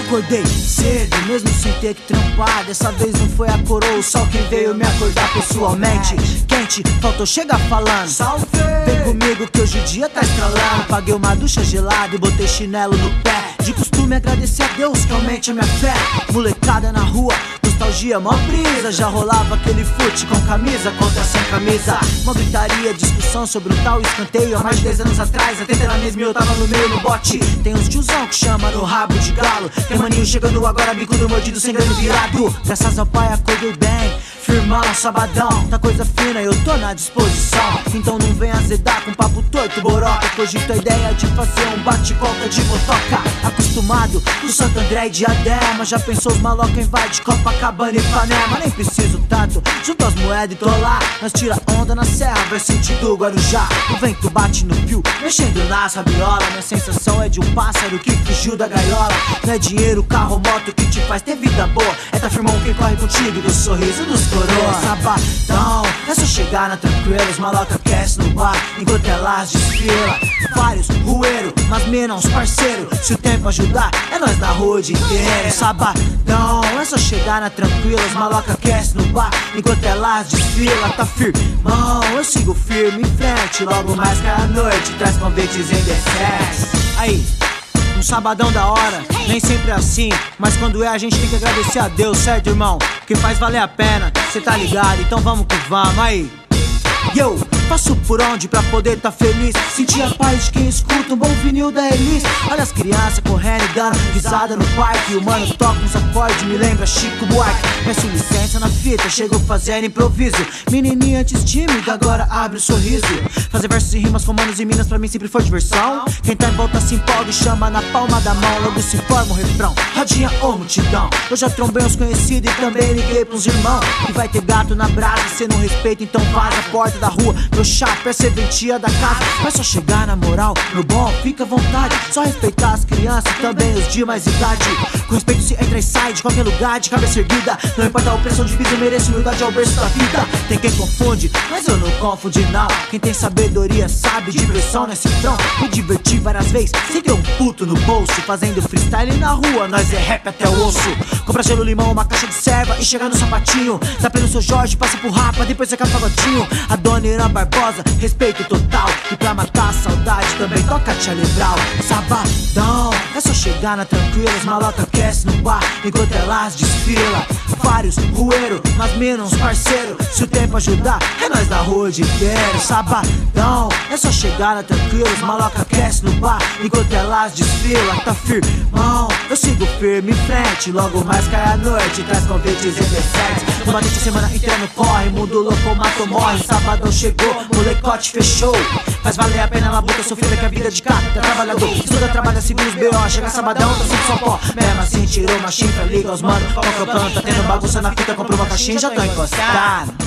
Acordei cedo, mesmo sem ter que trampar. Dessa vez não foi a coroa, o sol quem veio me acordar pessoalmente. Quente, faltou chegar falando. Salve! Vem comigo que hoje o dia tá estralando. Paguei uma ducha gelada e botei chinelo no pé. De costume agradecer a Deus que aumente a minha fé. Molecada na rua, nostalgia, mó brisa. Já rolava aquele fute com camisa contra sem camisa. Mó gritaria, discussão sobre um tal escanteio. Há mais de 10 anos atrás, até na mesma eu tava no meio no bote. Tem uns tiozão que chama no rabo de galo. Tem maninho chegando agora, bico do mordido, sem grande virado. Graças ao pai acordei bem, firmão, sabadão. Tá coisa fina, eu tô na disposição. Então não vem azedar com papo torto, boroca. Cogito a ideia de fazer um bate-volta de motoca. Acostumado com Santo André e Diadema. Já pensou os maloca invade Copacabana e Ipanema. Nem preciso tanto, junto as moedas e tô lá. Nós tira onda na serra, vai sentido Guarujá. O vento bate no fio, mexendo nas rabiola. Minha sensação é de um pássaro que fugiu da gaiola. Não é dinheiro, carro, moto que te faz ter vida boa. É tá firmão quem corre contigo do sorriso dos coroas. Sabadão, é só chegar na tranquila. Os maloca aquece no bar, enquanto elas desfila. Vários rueiro, mas menos parceiro. Se o tempo ajudar, é nós na rua o dia inteiro. Sabadão, é só chegar na tranquila. Os maloca aquece no bar, enquanto elas desfila. Tá firmão, eu sigo firme em frente. Logo mais que a noite traz convites em DCS. Aí, um sabadão da hora, nem sempre é assim. Mas quando é a gente tem que agradecer a Deus, certo irmão? Que faz valer a pena, cê tá ligado, então vamos que vamos, aí. Eu passo por onde pra poder tá feliz. Sentir a paz de quem escuta um bom vinil da Elis. Olha as crianças correndo e dando risada no parque. O mano toca uns acordes, me lembra Chico Buarque. Peço licença na fita, chego fazendo improviso. Menininha antes tímida, agora abre o sorriso. Fazer versos e rimas com manos e minas pra mim sempre foi diversão. Quem tá em volta se empolga e chama na palma da mão. Logo se forma o refrão, rodinha ou multidão. Eu já trombei uns conhecidos e também liguei pros irmãos. Que vai ter gato na brasa, cê não respeita, então vaza a porta da rua. Meu chapa é serventia da casa. Mas só chegar na moral, no bom, fica à vontade. Só respeitar as crianças e também os de mais idade. Com respeito se entra e sai de qualquer lugar de cabeça erguida. Não importa a opressão de vida, eu mereço humildade ao berço da vida. Tem quem confunde, mas eu não confundi não. Quem tem sabedoria sabe de pressão nesse front. Me diverti várias vezes, sem ter um puto no bolso. Fazendo freestyle na rua, nós é rap até o osso. Compra gelo, limão, uma caixa de serva e chega no sapatinho. Tá pelo seu Jorge, passa por rapa, depois você cai pagodinho. A dona Irã Barbosa, respeito total. E pra matar a saudade também toca Tia Lebral. Sabadão, é só chegar na tranquila. Os maloca aquece no bar, enquanto elas desfila. Vários rueiro, mas menos parceiro. Se o tempo ajudar, é nós na rua de inteiro. Sabadão, é só chegar na tranquila. Os maloca aquece no bar, enquanto elas desfila. Tá firmão, eu sigo firme em frente. Logo mais cai a noite, traz convites em D7. Uma noite, semana inteira no corre, mundo louco, mato morre. Sabadão chegou, molecote fechou. Faz valer a pena na boca, sofrida que a vida de cada trabalhador. Estuda, trabalha, segura os B.O. Chega sabadão, tá sempre só pó. Mesmo assim tirou uma chifra, liga os mano. Qual que é o plano? Tá tendo bagunça na fita, comprou uma caixinha, já tô encostado.